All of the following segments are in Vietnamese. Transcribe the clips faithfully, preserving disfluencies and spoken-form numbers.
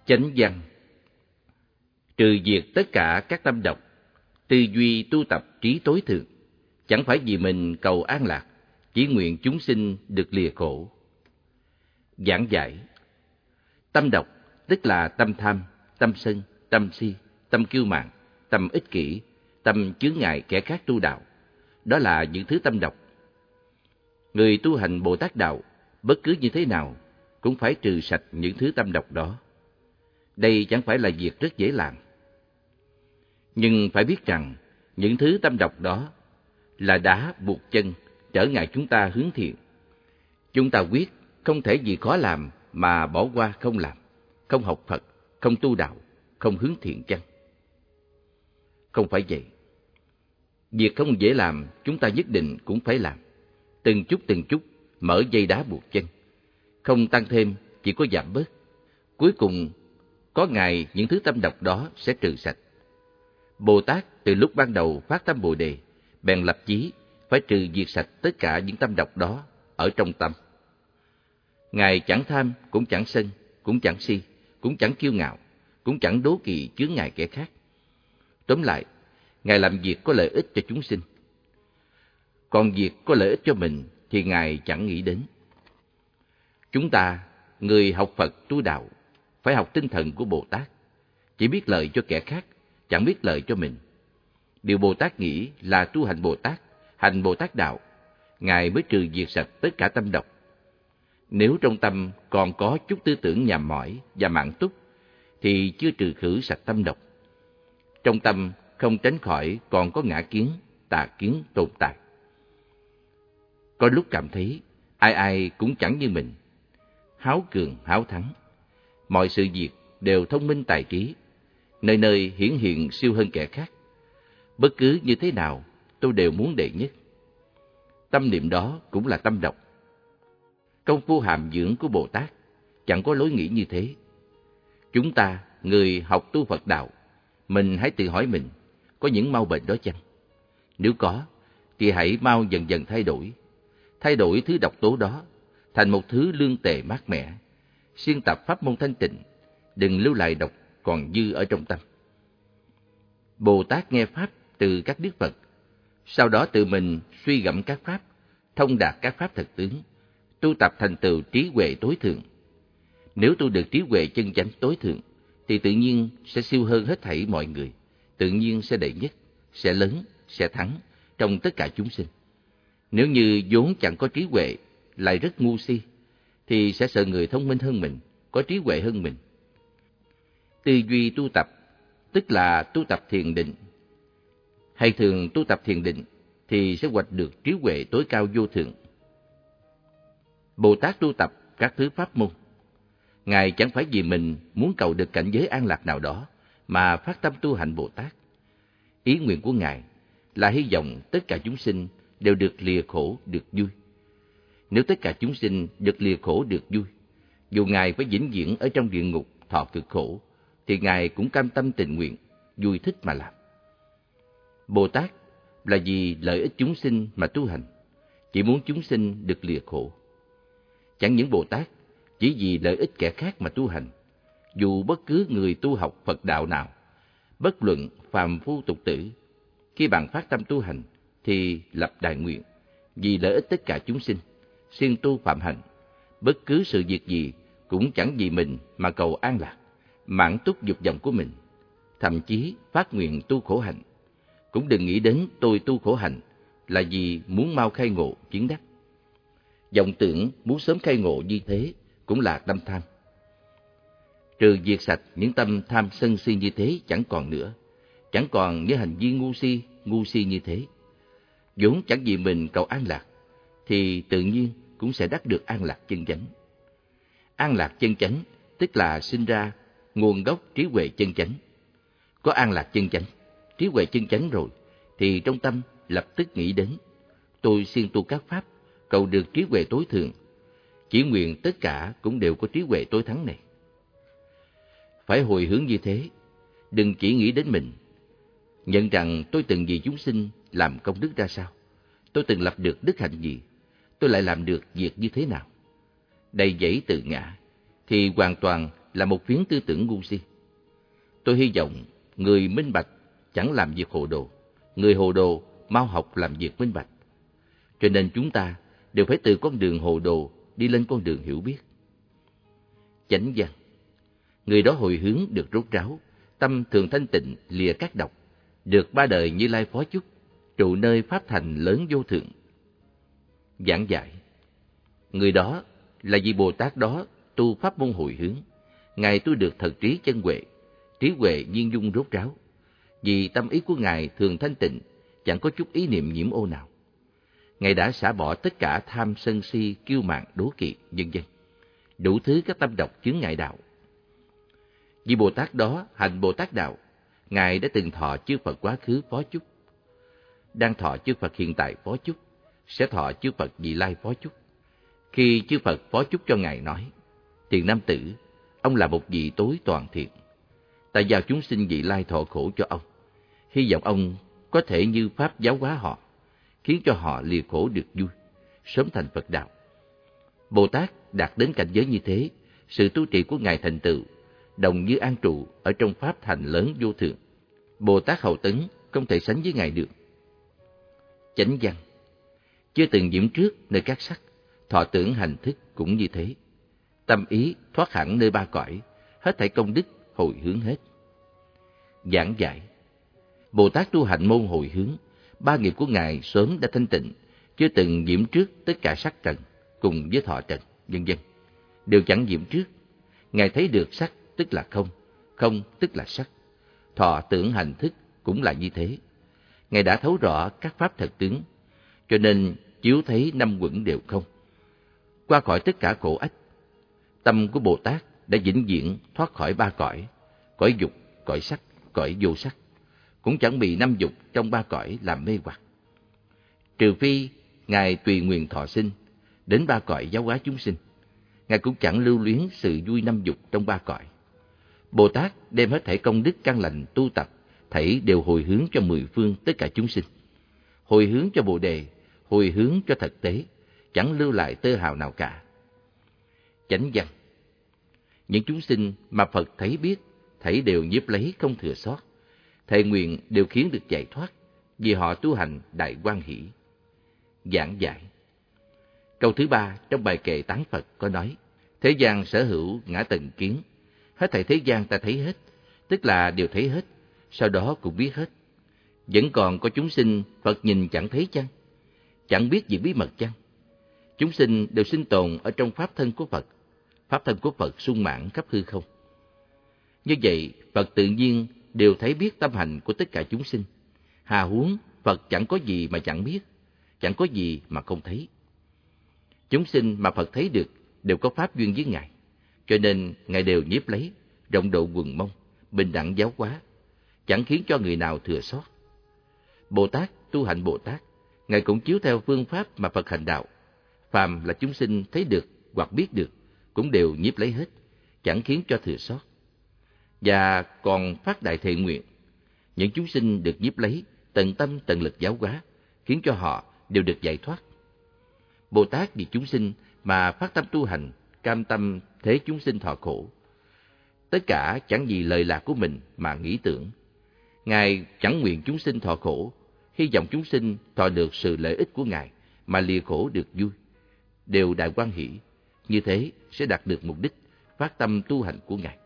Chánh văn. Trừ diệt tất cả các tâm độc, tư duy tu tập trí tối thượng, chẳng phải vì mình cầu an lạc, chỉ nguyện chúng sinh được lìa khổ. Giảng giải. Tâm độc tức là tâm tham, tâm sân, tâm si, tâm kiêu mạn, tâm ích kỷ, tâm chướng ngại kẻ khác tu đạo. Đó là những thứ tâm độc. Người tu hành Bồ Tát đạo, bất cứ như thế nào, cũng phải trừ sạch những thứ tâm độc đó. Đây chẳng phải là việc rất dễ làm. Nhưng phải biết rằng, những thứ tâm độc đó là đá buộc chân, trở ngại chúng ta hướng thiện. Chúng ta quyết không thể vì khó làm mà bỏ qua không làm, không học Phật, không tu đạo, không hướng thiện chăng? Không phải vậy. Việc không dễ làm, chúng ta nhất định cũng phải làm. Từng chút từng chút, mở dây đá buộc chân. Không tăng thêm, chỉ có giảm bớt. Cuối cùng, có ngày những thứ tâm độc đó sẽ trừ sạch. Bồ Tát từ lúc ban đầu phát tâm Bồ Đề, bèn lập chí phải trừ diệt sạch tất cả những tâm độc đó ở trong tâm. Ngài chẳng tham, cũng chẳng sân, cũng chẳng si, cũng chẳng kiêu ngạo, cũng chẳng đố kỵ chướng ngại kẻ khác. Tóm lại, Ngài làm việc có lợi ích cho chúng sinh. Còn việc có lợi ích cho mình thì Ngài chẳng nghĩ đến. Chúng ta, người học Phật tu đạo, phải học tinh thần của Bồ Tát, chỉ biết lợi cho kẻ khác, chẳng biết lợi cho mình. Điều Bồ Tát nghĩ là tu hành Bồ Tát, hành Bồ Tát đạo, Ngài mới trừ diệt sạch tất cả tâm độc. Nếu trong tâm còn có chút tư tưởng nhàm mỏi và mạn túc, thì chưa trừ khử sạch tâm độc. Trong tâm không tránh khỏi còn có ngã kiến, tà kiến tồn tại. Có lúc cảm thấy ai ai cũng chẳng như mình, háo cường háo thắng, mọi sự việc đều thông minh tài trí, nơi nơi hiển hiện siêu hơn kẻ khác. Bất cứ như thế nào, tôi đều muốn đệ nhất. Tâm niệm đó cũng là tâm độc. Công phu hàm dưỡng của Bồ Tát chẳng có lối nghĩ như thế. Chúng ta, người học tu Phật đạo, mình hãy tự hỏi mình, có những mau bệnh đó chăng? Nếu có, thì hãy mau dần dần thay đổi. Thay đổi thứ độc tố đó thành một thứ lương tề mát mẻ, siêng tập pháp môn thanh tịnh, đừng lưu lại độc còn dư ở trong tâm. Bồ Tát nghe pháp từ các đức Phật, sau đó tự mình suy gẫm các pháp, thông đạt các pháp thật tướng, tu tập thành tựu trí huệ tối thượng. Nếu tu được trí huệ chân chánh tối thượng, thì tự nhiên sẽ siêu hơn hết thảy mọi người, tự nhiên sẽ đệ nhất, sẽ lớn, sẽ thắng trong tất cả chúng sinh. Nếu như vốn chẳng có trí huệ, lại rất ngu si, thì sẽ sợ người thông minh hơn mình, có trí huệ hơn mình. Tư duy tu tập, tức là tu tập thiền định. Hay thường tu tập thiền định, thì sẽ hoạch được trí huệ tối cao vô thượng. Bồ Tát tu tập các thứ pháp môn. Ngài chẳng phải vì mình muốn cầu được cảnh giới an lạc nào đó, mà phát tâm tu hành Bồ Tát. Ý nguyện của Ngài là hy vọng tất cả chúng sinh đều được lìa khổ, được vui. Nếu tất cả chúng sinh được lìa khổ, được vui, dù Ngài phải vĩnh viễn ở trong địa ngục thọ cực khổ, thì Ngài cũng cam tâm tình nguyện, vui thích mà làm. Bồ Tát là vì lợi ích chúng sinh mà tu hành, chỉ muốn chúng sinh được lìa khổ. Chẳng những Bồ Tát chỉ vì lợi ích kẻ khác mà tu hành, dù bất cứ người tu học Phật đạo nào, bất luận phàm phu tục tử, khi bạn phát tâm tu hành thì lập đại nguyện, vì lợi ích tất cả chúng sinh, siêng tu phạm hạnh, bất cứ sự việc gì cũng chẳng vì mình mà cầu an lạc, mãn túc dục vọng của mình, thậm chí phát nguyện tu khổ hạnh. Cũng đừng nghĩ đến tôi tu khổ hạnh là vì muốn mau khai ngộ chứng đắc. Vọng tưởng muốn sớm khai ngộ như thế cũng là tâm tham. Trừ diệt sạch những tâm tham sân si như thế chẳng còn nữa, chẳng còn những hành vi ngu si, ngu si như thế. Vốn chẳng vì mình cầu an lạc, thì tự nhiên cũng sẽ đắc được an lạc chân chánh. An lạc chân chánh tức là sinh ra nguồn gốc trí huệ chân chánh. Có an lạc chân chánh, trí huệ chân chánh rồi, thì trong tâm lập tức nghĩ đến, tôi siêng tu các pháp, cầu được trí huệ tối thượng, chỉ nguyện tất cả cũng đều có trí huệ tối thắng này. Phải hồi hướng như thế, đừng chỉ nghĩ đến mình, nhận rằng tôi từng vì chúng sinh làm công đức ra sao, tôi từng lập được đức hạnh gì, tôi lại làm được việc như thế nào. Đầy dẫy tự ngã, thì hoàn toàn là một phiến tư tưởng ngu si. Tôi hy vọng người minh bạch chẳng làm việc hồ đồ, người hồ đồ mau học làm việc minh bạch. Cho nên chúng ta đều phải từ con đường hồ đồ đi lên con đường hiểu biết. Chánh văn. Người đó hồi hướng được rốt ráo, tâm thường thanh tịnh lìa các độc, được ba đời Như Lai phó chúc, trụ nơi pháp thành lớn vô thượng. Giảng giải. Người đó là vì Bồ Tát đó tu pháp môn hồi hướng, Ngài tu được thật trí chân huệ, trí huệ viên dung rốt ráo. Vì tâm ý của Ngài thường thanh tịnh, chẳng có chút ý niệm nhiễm ô nào. Ngài đã xả bỏ tất cả tham sân si, kiêu mạn, đố kỵ, vân vân, đủ thứ các tâm độc chướng ngại đạo. Vì Bồ Tát đó hành Bồ Tát đạo, Ngài đã từng thọ chư Phật quá khứ phó chúc, đang thọ chư Phật hiện tại phó chúc, sẽ thọ chư Phật vị lai phó chúc. Khi chư Phật phó chúc cho Ngài nói: Tiền nam tử, ông là một vị tối toàn thiện, ta giao chúng sinh vị lai thọ khổ cho ông, hy vọng ông có thể như pháp giáo hóa họ, khiến cho họ lìa khổ được vui, sớm thành Phật đạo. Bồ Tát đạt đến cảnh giới như thế, sự tu trì của Ngài thành tựu đồng như an trụ ở trong pháp thành lớn vô thượng. Bồ Tát hậu tấn không thể sánh với Ngài được. Chánh văn. Chưa từng nhiễm trước nơi các sắc, thọ tưởng hành thức cũng như thế. Tâm ý thoát hẳn nơi ba cõi, hết thảy công đức hồi hướng hết. Giảng giải. Bồ Tát tu hành môn hồi hướng, ba nghiệp của Ngài sớm đã thanh tịnh, chưa từng nhiễm trước tất cả sắc trần cùng với thọ trần, vân vân, đều chẳng nhiễm trước. Ngài thấy được sắc tức là không, không tức là sắc. Thọ tưởng hành thức cũng là như thế. Ngài đã thấu rõ các pháp thật tướng, cho nên chiếu thấy năm uẩn đều không, qua khỏi tất cả khổ ách. Tâm của Bồ Tát đã vĩnh viễn thoát khỏi ba cõi, cõi dục, cõi sắc, cõi vô sắc, cũng chẳng bị năm dục trong ba cõi làm mê hoặc. Trừ phi Ngài tùy nguyện thọ sinh đến ba cõi giáo hóa chúng sinh, Ngài cũng chẳng lưu luyến sự vui năm dục trong ba cõi. Bồ Tát đem hết thảy công đức căn lành tu tập, thảy đều hồi hướng cho mười phương tất cả chúng sinh, hồi hướng cho Bồ Đề, hồi hướng cho thực tế, chẳng lưu lại tơ hào nào cả. Chánh văn. Những chúng sinh mà Phật thấy biết, thảy đều nhiếp lấy không thừa sót, thệ nguyện đều khiến được giải thoát, vì họ tu hành đại hoan hỷ. Giảng giải. Câu thứ ba trong bài kệ tán Phật có nói: Thế gian sở hữu ngã tầng kiến, hết thảy thế gian ta thấy hết, tức là đều thấy hết, sau đó cũng biết hết. Vẫn còn có chúng sinh Phật nhìn chẳng thấy chăng? Chẳng biết gì bí mật chăng? Chúng sinh đều sinh tồn ở trong pháp thân của Phật, pháp thân của Phật sung mãn khắp hư không. Như vậy, Phật tự nhiên đều thấy biết tâm hành của tất cả chúng sinh. Hà huống Phật chẳng có gì mà chẳng biết, chẳng có gì mà không thấy. Chúng sinh mà Phật thấy được đều có pháp duyên với Ngài, cho nên Ngài đều nhiếp lấy, rộng độ quần mong, bình đẳng giáo hóa, chẳng khiến cho người nào thừa sót. Bồ Tát tu hành Bồ Tát, Ngài cũng chiếu theo phương pháp mà Phật hành đạo. Phàm là chúng sinh thấy được hoặc biết được, cũng đều nhiếp lấy hết, chẳng khiến cho thừa sót. Và còn phát đại thệ nguyện, những chúng sinh được nhiếp lấy, tận tâm tận lực giáo hóa, khiến cho họ đều được giải thoát. Bồ Tát vì chúng sinh mà phát tâm tu hành, cam tâm thế chúng sinh thọ khổ. Tất cả chẳng vì lợi lạc của mình mà nghĩ tưởng. Ngài chẳng nguyện chúng sinh thọ khổ, hy vọng chúng sinh thọ được sự lợi ích của Ngài mà lìa khổ được vui, đều đại hoan hỷ. Như thế sẽ đạt được mục đích phát tâm tu hành của Ngài.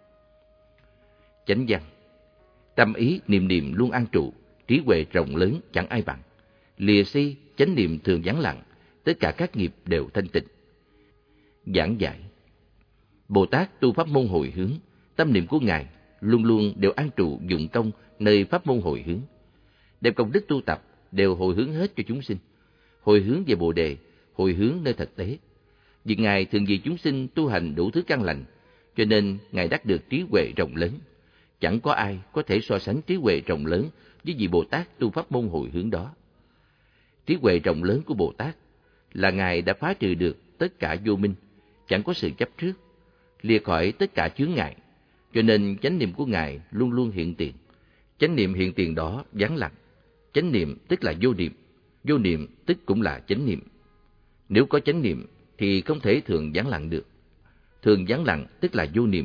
Chánh văn. Tâm ý niệm niệm luôn an trụ, trí huệ rộng lớn chẳng ai bằng. Lìa si, chánh niệm thường vắng lặng, tất cả các nghiệp đều thanh tịnh. Giảng giải. Bồ Tát tu pháp môn hồi hướng, tâm niệm của Ngài luôn luôn đều an trụ dụng công nơi pháp môn hồi hướng. Đem công đức tu tập đều hồi hướng hết cho chúng sinh, hồi hướng về Bồ Đề, hồi hướng nơi thực tế. Vì Ngài thường vì chúng sinh tu hành đủ thứ căn lành, cho nên Ngài đắc được trí huệ rộng lớn. Chẳng có ai có thể so sánh trí huệ rộng lớn với vị Bồ Tát tu pháp môn hồi hướng đó. Trí huệ rộng lớn của Bồ Tát là Ngài đã phá trừ được tất cả vô minh, chẳng có sự chấp trước, lìa khỏi tất cả chướng ngại, cho nên chánh niệm của Ngài luôn luôn hiện tiền. Chánh niệm hiện tiền đó vắng lặng. Chánh niệm tức là vô niệm, vô niệm tức cũng là chánh niệm. Nếu có chánh niệm thì không thể thường vắng lặng được. Thường vắng lặng tức là vô niệm,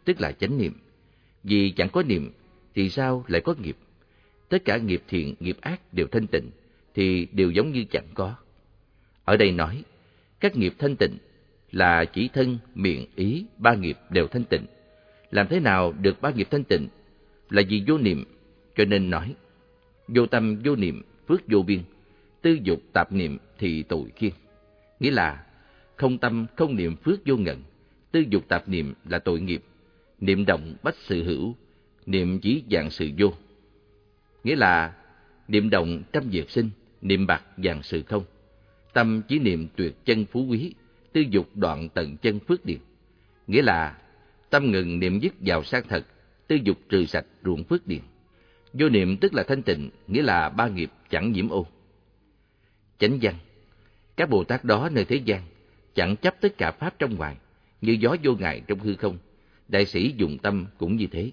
tức là chánh niệm. Vì chẳng có niệm thì sao lại có nghiệp? Tất cả nghiệp thiện, nghiệp ác đều thanh tịnh thì đều giống như chẳng có. Ở đây nói, các nghiệp thanh tịnh là chỉ thân, miệng, ý, ba nghiệp đều thanh tịnh. Làm thế nào được ba nghiệp thanh tịnh? Là vì vô niệm, cho nên nói, vô tâm vô niệm, phước vô biên, tư dục tạp niệm thì tội kiên. Nghĩa là, không tâm không niệm phước vô ngần, tư dục tạp niệm là tội nghiệp, niệm động bách sự hữu, niệm chỉ dạng sự vô. Nghĩa là, niệm động trăm diệt sinh, niệm bạc dạng sự không. Tâm chỉ niệm tuyệt chân phú quý, tư dục đoạn tận chân phước điền. Nghĩa là, tâm ngừng niệm dứt vào sang thật, tư dục trừ sạch ruộng phước điền. Vô niệm tức là thanh tịnh, nghĩa là ba nghiệp chẳng nhiễm ô. Chánh văn, các Bồ Tát đó nơi thế gian chẳng chấp tất cả pháp trong ngoài, như gió vô ngại trong hư không. Đại sĩ dùng tâm cũng như thế.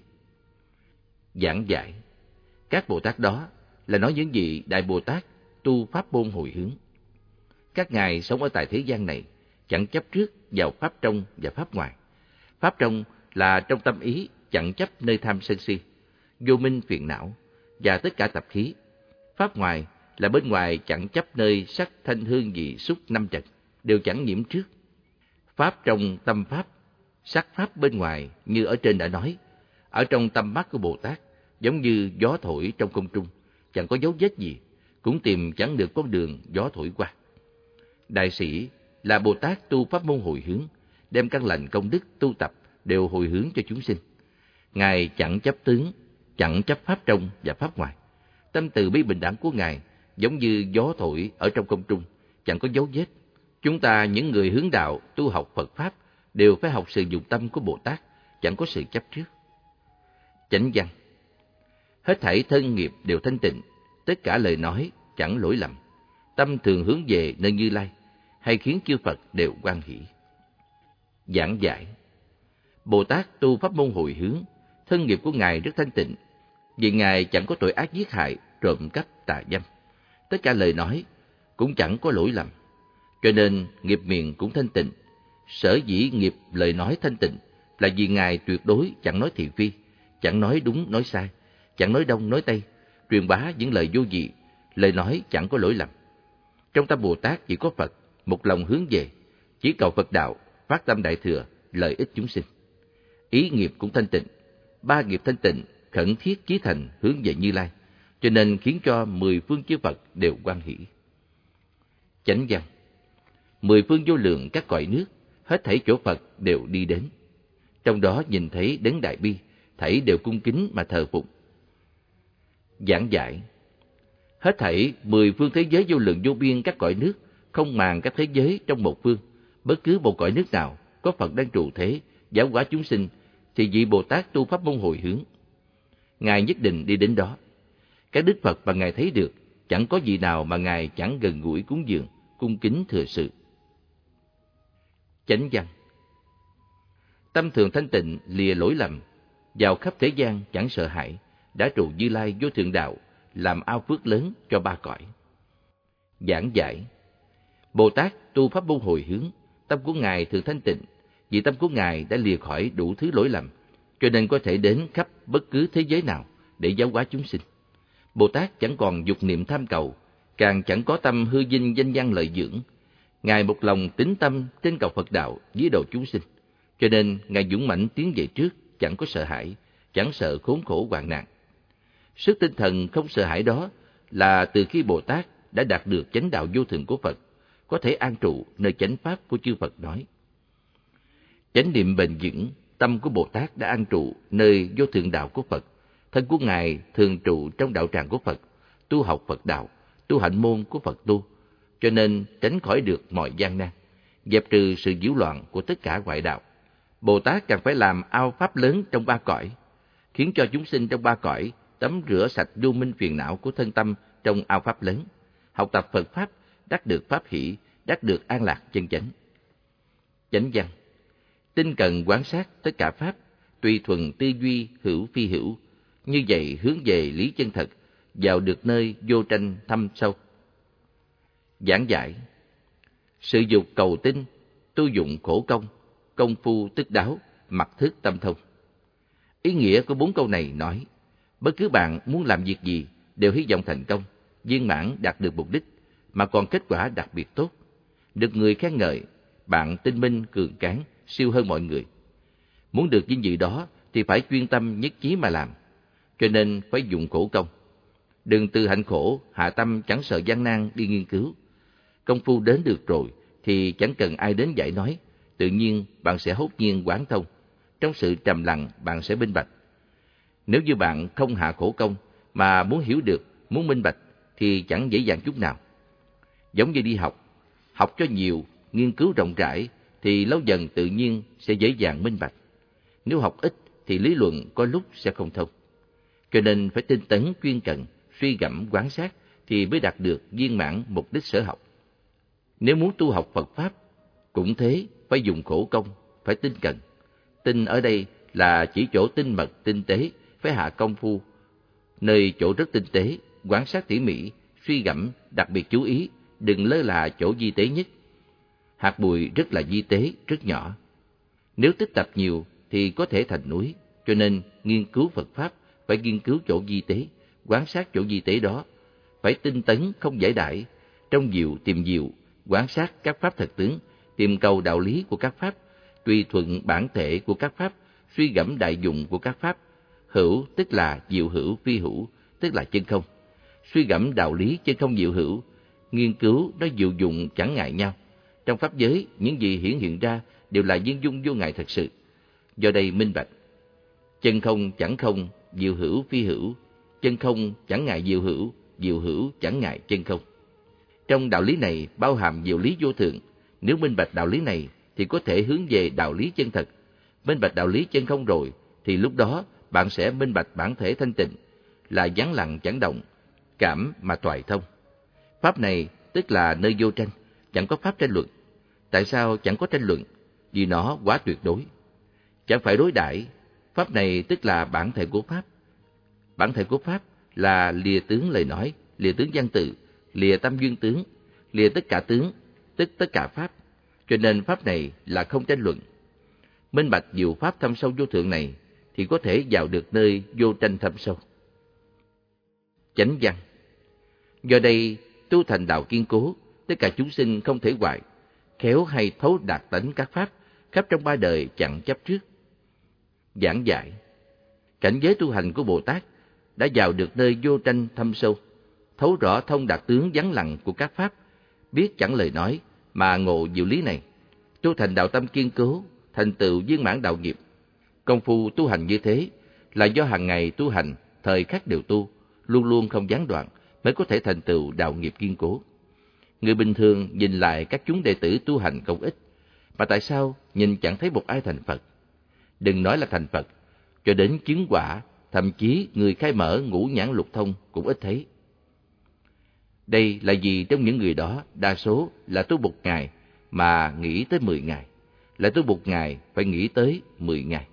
Giảng giải, các Bồ Tát đó là nói những vị Đại Bồ Tát tu pháp môn hồi hướng. Các ngài sống ở tại thế gian này chẳng chấp trước vào pháp trong và pháp ngoài. Pháp trong là trong tâm ý chẳng chấp nơi tham sân si, vô minh phiền não và tất cả tập khí. Pháp ngoài là bên ngoài chẳng chấp nơi sắc thanh hương vị xúc năm trần, đều chẳng nhiễm trước. Pháp trong tâm pháp, sắc pháp bên ngoài như ở trên đã nói, ở trong tâm mắt của Bồ Tát giống như gió thổi trong không trung, chẳng có dấu vết gì, cũng tìm chẳng được con đường gió thổi qua. Đại sĩ là Bồ Tát tu pháp môn hồi hướng, đem căn lành công đức tu tập đều hồi hướng cho chúng sinh. Ngài chẳng chấp tướng, chẳng chấp pháp trong và pháp ngoài. Tâm từ bi bình đẳng của Ngài giống như gió thổi ở trong không trung, chẳng có dấu vết. Chúng ta những người hướng đạo tu học Phật pháp đều phải học sự dụng tâm của Bồ Tát, chẳng có sự chấp trước. Chánh văn, hết thảy thân nghiệp đều thanh tịnh, tất cả lời nói chẳng lỗi lầm. Tâm thường hướng về nơi Như Lai, hay khiến chư Phật đều hoan hỷ. Giảng giải, Bồ Tát tu pháp môn hồi hướng, thân nghiệp của Ngài rất thanh tịnh, vì Ngài chẳng có tội ác giết hại, trộm cắp, tà dâm. Tất cả lời nói cũng chẳng có lỗi lầm, cho nên nghiệp miệng cũng thanh tịnh. Sở dĩ nghiệp lời nói thanh tịnh là vì Ngài tuyệt đối chẳng nói thị phi, chẳng nói đúng nói sai, chẳng nói đông nói tây, truyền bá những lời vô vị, lời nói chẳng có lỗi lầm. Trong tâm Bồ Tát chỉ có Phật, một lòng hướng về, chỉ cầu Phật đạo, phát tâm đại thừa, lợi ích chúng sinh. Ý nghiệp cũng thanh tịnh, ba nghiệp thanh tịnh, khẩn thiết chí thành hướng về Như Lai, cho nên khiến cho mười phương chư Phật đều hoan hỷ. Chánh văn, mười phương vô lượng các cõi nước, hết thảy chỗ Phật đều đi đến. Trong đó nhìn thấy đấng Đại Bi, thảy đều cung kính mà thờ phụng. Giảng giải, hết thảy mười phương thế giới vô lượng vô biên các cõi nước, không màng các thế giới trong một phương, bất cứ một cõi nước nào có Phật đang trụ thế, giáo hóa chúng sinh, thì vị Bồ Tát tu pháp môn hồi hướng. Ngài nhất định đi đến đó. Các đức Phật mà Ngài thấy được, chẳng có gì nào mà Ngài chẳng gần gũi cúng dường, cung kính thừa sự. Chánh văn, tâm thường thanh tịnh, lìa lỗi lầm, vào khắp thế gian chẳng sợ hãi, đã trụ Như Lai vô thượng đạo, làm ao phước lớn cho ba cõi. Giảng giải, Bồ Tát tu pháp môn hồi hướng, tâm của Ngài thường thanh tịnh, vì tâm của Ngài đã lìa khỏi đủ thứ lỗi lầm, cho nên có thể đến khắp bất cứ thế giới nào để giáo hóa chúng sinh. Bồ Tát chẳng còn dục niệm tham cầu, càng chẳng có tâm hư vinh danh văn lợi dưỡng. Ngài một lòng tín tâm trên cầu Phật đạo, dưới độ chúng sinh, cho nên Ngài dũng mãnh tiến về trước, chẳng có sợ hãi, chẳng sợ khốn khổ hoạn nạn. Sức tinh thần không sợ hãi đó là từ khi Bồ Tát đã đạt được chánh đạo vô thượng của Phật, có thể an trụ nơi chánh pháp của chư Phật nói. Chánh niệm bền vững, tâm của Bồ Tát đã an trụ nơi vô thượng đạo của Phật. Thân của Ngài thường trụ trong đạo tràng của Phật, tu học Phật đạo, tu hạnh môn của Phật tu, cho nên tránh khỏi được mọi gian nan, dẹp trừ sự nhiễu loạn của tất cả ngoại đạo. Bồ Tát càng phải làm ao pháp lớn trong ba cõi, khiến cho chúng sinh trong ba cõi tắm rửa sạch vô minh phiền não của thân tâm trong ao pháp lớn, học tập Phật pháp, đắc được pháp hỷ, đắc được an lạc chân chánh. Chánh văn, tinh cần quán sát tất cả pháp, tùy thuần tư duy hữu phi hữu, như vậy hướng về lý chân thật, vào được nơi vô tranh thâm sâu. Giảng giải, sự dục cầu tinh, tu dụng khổ công, công phu tức đáo, mặc thức tâm thông. Ý nghĩa của bốn câu này nói, bất cứ bạn muốn làm việc gì đều hy vọng thành công, viên mãn đạt được mục đích, mà còn kết quả đặc biệt tốt. Được người khen ngợi, bạn tinh minh, cường tráng, siêu hơn mọi người. Muốn được vinh dự đó thì phải chuyên tâm nhất chí mà làm, cho nên phải dùng khổ công. Đừng từ hạnh khổ, hạ tâm chẳng sợ gian nan đi nghiên cứu. Công phu đến được rồi thì chẳng cần ai đến dạy nói, tự nhiên bạn sẽ hốt nhiên quán thông. Trong sự trầm lặng bạn sẽ minh bạch. Nếu như bạn không hạ khổ công mà muốn hiểu được, muốn minh bạch thì chẳng dễ dàng chút nào. Giống như đi học, học cho nhiều, nghiên cứu rộng rãi thì lâu dần tự nhiên sẽ dễ dàng minh bạch. Nếu học ít thì lý luận có lúc sẽ không thông. Cho nên phải tinh tấn chuyên cần, suy gẫm quán sát thì mới đạt được viên mãn mục đích sở học. Nếu muốn tu học Phật Pháp, cũng thế, phải dùng khổ công, phải tinh cần. Tinh ở đây là chỉ chỗ tinh mật, tinh tế, phải hạ công phu. Nơi chỗ rất tinh tế, quan sát tỉ mỉ, suy gẫm, đặc biệt chú ý, đừng lơ là chỗ vi tế nhất. Hạt bụi rất là vi tế, rất nhỏ. Nếu tích tập nhiều thì có thể thành núi, cho nên nghiên cứu Phật Pháp phải nghiên cứu chỗ vi tế, quan sát chỗ vi tế đó, phải tinh tấn không giải đãi, trong diệu tìm diệu, quan sát các pháp thật tướng, tìm cầu đạo lý của các pháp, tùy thuận bản thể của các pháp, suy gẫm đại dụng của các pháp. Hữu tức là diệu hữu, phi hữu tức là chân không. Suy gẫm đạo lý chân không diệu hữu, nghiên cứu nó diệu dụng chẳng ngại nhau. Trong pháp giới, những gì hiển hiện ra đều là viên dung vô ngại thật sự. Do đây minh bạch, chân không chẳng không, diệu hữu phi hữu, chân không chẳng ngại diệu hữu, diệu hữu chẳng ngại chân không. Trong đạo lý này bao hàm diệu lý vô thượng. Nếu minh bạch đạo lý này thì có thể hướng về đạo lý chân thật. Minh bạch đạo lý chân không rồi thì lúc đó bạn sẽ minh bạch bản thể thanh tịnh, là vắng lặng chẳng động, cảm mà toại thông. Pháp này tức là nơi vô tranh, chẳng có pháp tranh luận. Tại sao chẳng có tranh luận? Vì nó quá tuyệt đối. Chẳng phải đối đãi. Pháp này tức là bản thể của Pháp. Bản thể của Pháp là lìa tướng lời nói, lìa tướng văn tự, lìa tâm duyên tướng, lìa tất cả tướng, tức tất cả Pháp. Cho nên Pháp này là không tranh luận. Minh bạch diệu Pháp thâm sâu vô thượng này thì có thể vào được nơi vô tranh thâm sâu. Chánh văn. Do đây tu thành đạo kiên cố, tất cả chúng sinh không thể hoại, khéo hay thấu đạt tánh các pháp, khắp trong ba đời chẳng chấp trước. Giảng giải. Cảnh giới tu hành của Bồ Tát đã vào được nơi vô tranh thâm sâu, thấu rõ thông đạt tướng vắng lặng của các pháp, biết chẳng lời nói mà ngộ diệu lý này, tu thành đạo tâm kiên cố, thành tựu viên mãn đạo nghiệp. Công phu tu hành như thế là do hàng ngày tu hành, thời khắc đều tu, luôn luôn không gián đoạn, mới có thể thành tựu đạo nghiệp kiên cố. Người bình thường nhìn lại các chúng đệ tử tu hành không ít, mà tại sao nhìn chẳng thấy một ai thành Phật? Đừng nói là thành Phật, cho đến chứng quả, thậm chí người khai mở ngũ nhãn lục thông cũng ít thấy. Đây là vì trong những người đó, đa số là tu một ngày mà nghĩ tới mười ngày, là tu một ngày phải nghĩ tới mười ngày.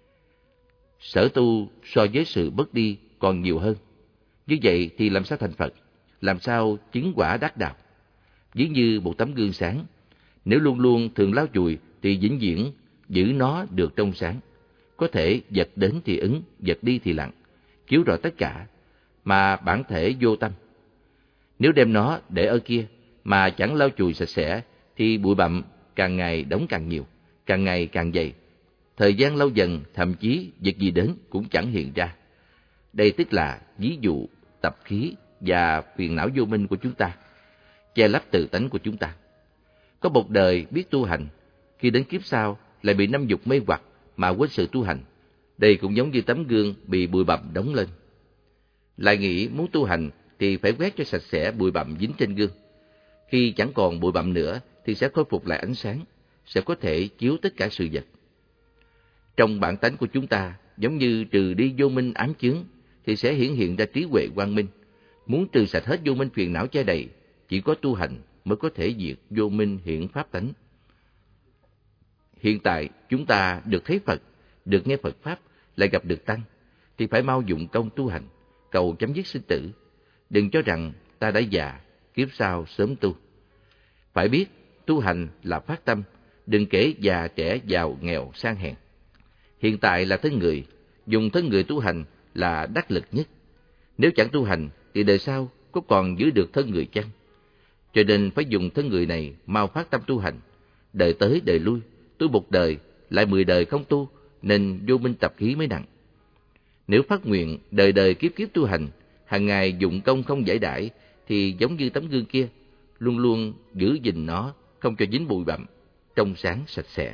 Sở tu so với sự mất đi còn nhiều hơn. Như vậy thì làm sao thành Phật? Làm sao chứng quả đắc đạo? Ví như một tấm gương sáng, nếu luôn luôn thường lau chùi thì vĩnh viễn giữ nó được trong sáng. Có thể vật đến thì ứng, vật đi thì lặng, chiếu rõ tất cả, mà bản thể vô tâm. Nếu đem nó để ở kia mà chẳng lau chùi sạch sẽ thì bụi bặm càng ngày đóng càng nhiều, càng ngày càng dày. Thời gian lâu dần, thậm chí vật gì đến cũng chẳng hiện ra. Đây tức là ví dụ tập khí và phiền não vô minh của chúng ta, che lấp tự tánh của chúng ta. Có một đời biết tu hành, khi đến kiếp sau lại bị năm dục mê hoặc mà quên sự tu hành. Đây cũng giống như tấm gương bị bụi bặm đóng lên. Lại nghĩ muốn tu hành thì phải quét cho sạch sẽ bụi bặm dính trên gương. Khi chẳng còn bụi bặm nữa thì sẽ khôi phục lại ánh sáng, sẽ có thể chiếu tất cả sự vật. Trong bản tánh của chúng ta, giống như trừ đi vô minh ám chướng thì sẽ hiển hiện ra trí huệ quang minh. Muốn trừ sạch hết vô minh phiền não che đầy, chỉ có tu hành mới có thể diệt vô minh hiện pháp tánh. Hiện tại chúng ta được thấy Phật, được nghe Phật Pháp, lại gặp được Tăng, thì phải mau dụng công tu hành, cầu chấm dứt sinh tử. Đừng cho rằng ta đã già, kiếp sau sớm tu. Phải biết tu hành là phát tâm, đừng kể già trẻ giàu nghèo sang hèn. Hiện tại là thân người, dùng thân người tu hành là đắc lực nhất. Nếu chẳng tu hành thì đời sau có còn giữ được thân người chăng? Cho nên phải dùng thân người này mau phát tâm tu hành. Đời tới đời lui, tu một đời, lại mười đời không tu, nên vô minh tập khí mới nặng. Nếu phát nguyện đời đời kiếp kiếp tu hành, hàng ngày dụng công không giải đãi, thì giống như tấm gương kia, luôn luôn giữ gìn nó, không cho dính bụi bặm, trong sáng sạch sẽ.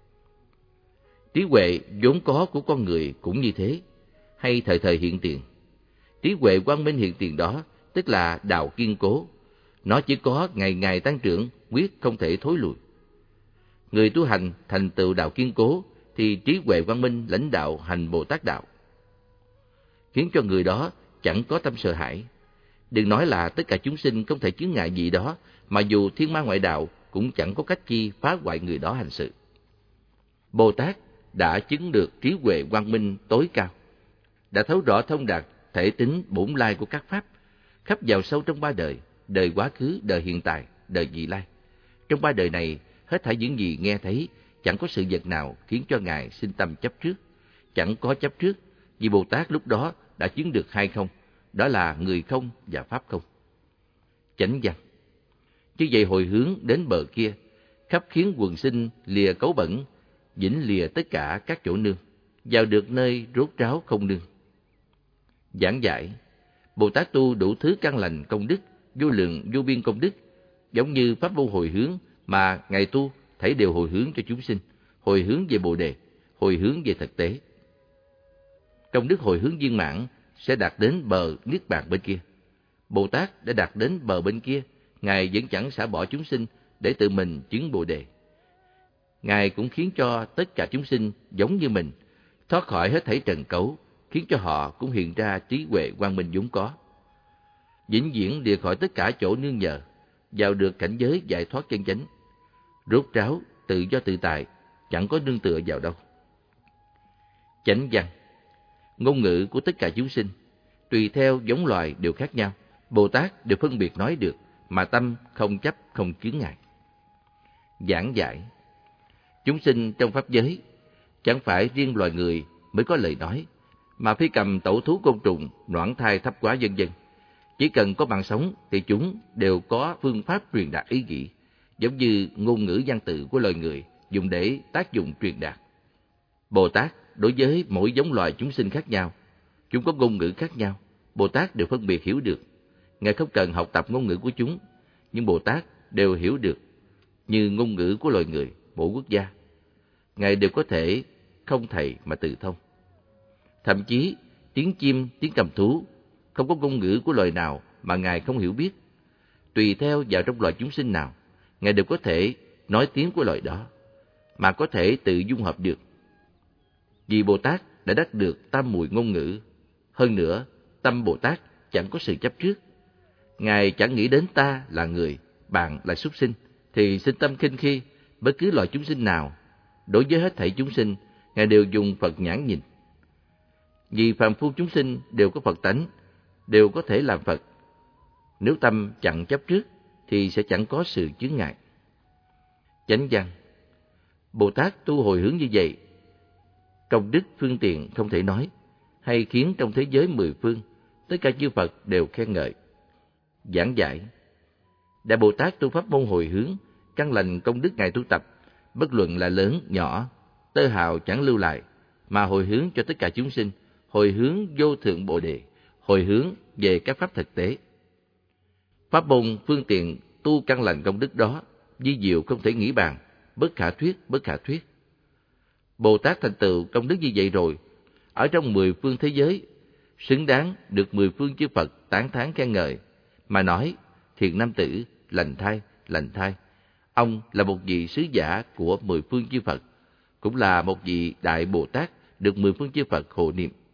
Trí huệ vốn có của con người cũng như thế, hay thời thời hiện tiền. Trí huệ quang minh hiện tiền đó, tức là đạo kiên cố. Nó chỉ có ngày ngày tăng trưởng, quyết không thể thối lùi. Người tu hành thành tựu đạo kiên cố, thì trí huệ quang minh lãnh đạo hành Bồ Tát đạo, khiến cho người đó chẳng có tâm sợ hãi. Đừng nói là tất cả chúng sinh không thể chướng ngại gì đó, mà dù thiên ma ngoại đạo cũng chẳng có cách chi phá hoại người đó hành sự. Bồ Tát đã chứng được trí huệ quang minh tối cao, đã thấu rõ thông đạt thể tính bổn lai của các pháp, khắp vào sâu trong ba đời, đời quá khứ, đời hiện tại, đời vị lai. Trong ba đời này, hết thảy những gì nghe thấy, chẳng có sự vật nào khiến cho Ngài sinh tâm chấp trước. Chẳng có chấp trước, vì Bồ Tát lúc đó đã chứng được hai không, đó là người không và pháp không. Chánh văn. Như vậy hồi hướng đến bờ kia, khắp khiến quần sinh lìa cấu bẩn, vĩnh lìa tất cả các chỗ nương, vào được nơi rốt ráo không nương. Giảng giải. Bồ Tát tu đủ thứ căn lành công đức, vô lượng vô biên công đức, giống như pháp môn hồi hướng mà Ngài tu thảy đều hồi hướng cho chúng sinh, hồi hướng về Bồ Đề, hồi hướng về thực tế. Công đức hồi hướng viên mãn sẽ đạt đến bờ niết bàn bên kia. Bồ Tát đã đạt đến bờ bên kia, Ngài vẫn chẳng xả bỏ chúng sinh để tự mình chứng Bồ Đề. Ngài cũng khiến cho tất cả chúng sinh giống như mình, thoát khỏi hết thảy trần cấu, khiến cho họ cũng hiện ra trí huệ quang minh vốn có. Vĩnh viễn lìa khỏi tất cả chỗ nương nhờ, vào được cảnh giới giải thoát chân chánh, rốt ráo, tự do tự tại, chẳng có nương tựa vào đâu. Chánh văn. Ngôn ngữ của tất cả chúng sinh, tùy theo giống loài đều khác nhau, Bồ Tát đều phân biệt nói được, mà tâm không chấp, không chướng ngại. Giảng giải. Chúng sinh trong pháp giới, chẳng phải riêng loài người mới có lời nói, mà phi cầm, tẩu thú, côn trùng, noãn thai, thấp quá vân vân. Chỉ cần có mạng sống thì chúng đều có phương pháp truyền đạt ý nghĩ, giống như ngôn ngữ văn tự của loài người dùng để tác dụng truyền đạt. Bồ Tát đối với mỗi giống loài chúng sinh khác nhau, chúng có ngôn ngữ khác nhau, Bồ Tát đều phân biệt hiểu được. Ngài không cần học tập ngôn ngữ của chúng, nhưng Bồ Tát đều hiểu được, như ngôn ngữ của loài người, mỗi quốc gia. Ngài đều có thể không thầy mà tự thông. Thậm chí tiếng chim, tiếng cầm thú, không có ngôn ngữ của loài nào mà Ngài không hiểu biết. Tùy theo vào trong loài chúng sinh nào, Ngài đều có thể nói tiếng của loài đó, mà có thể tự dung hợp được. Vì Bồ Tát đã đắc được tam muội ngôn ngữ. Hơn nữa, tâm Bồ Tát chẳng có sự chấp trước. Ngài chẳng nghĩ đến ta là người, bạn là súc sinh, thì sinh tâm khinh khi bất cứ loài chúng sinh nào. Đối với hết thảy chúng sinh, Ngài đều dùng Phật nhãn nhìn. Vì phàm phu chúng sinh đều có Phật tánh, đều có thể làm Phật. Nếu tâm chẳng chấp trước, thì sẽ chẳng có sự chướng ngại. Chánh văn. Bồ Tát tu hồi hướng như vậy, công đức phương tiện không thể nói, hay khiến trong thế giới mười phương, tất cả chư Phật đều khen ngợi. Giảng giải. Đại Bồ Tát tu pháp môn hồi hướng, căn lành công đức Ngài tu tập, bất luận là lớn, nhỏ, tơ hào chẳng lưu lại, mà hồi hướng cho tất cả chúng sinh, hồi hướng vô thượng Bồ Đề, hồi hướng về các pháp thực tế. Pháp môn phương tiện tu căn lành công đức đó, vi diệu không thể nghĩ bàn, bất khả thuyết, bất khả thuyết. Bồ Tát thành tựu công đức như vậy rồi, ở trong mười phương thế giới, xứng đáng được mười phương chư Phật tán thán khen ngợi, mà nói: thiện nam tử, lành thai, lành thai. Ông là một vị sứ giả của mười phương chư Phật, cũng là một vị đại Bồ Tát được mười phương chư Phật hộ niệm.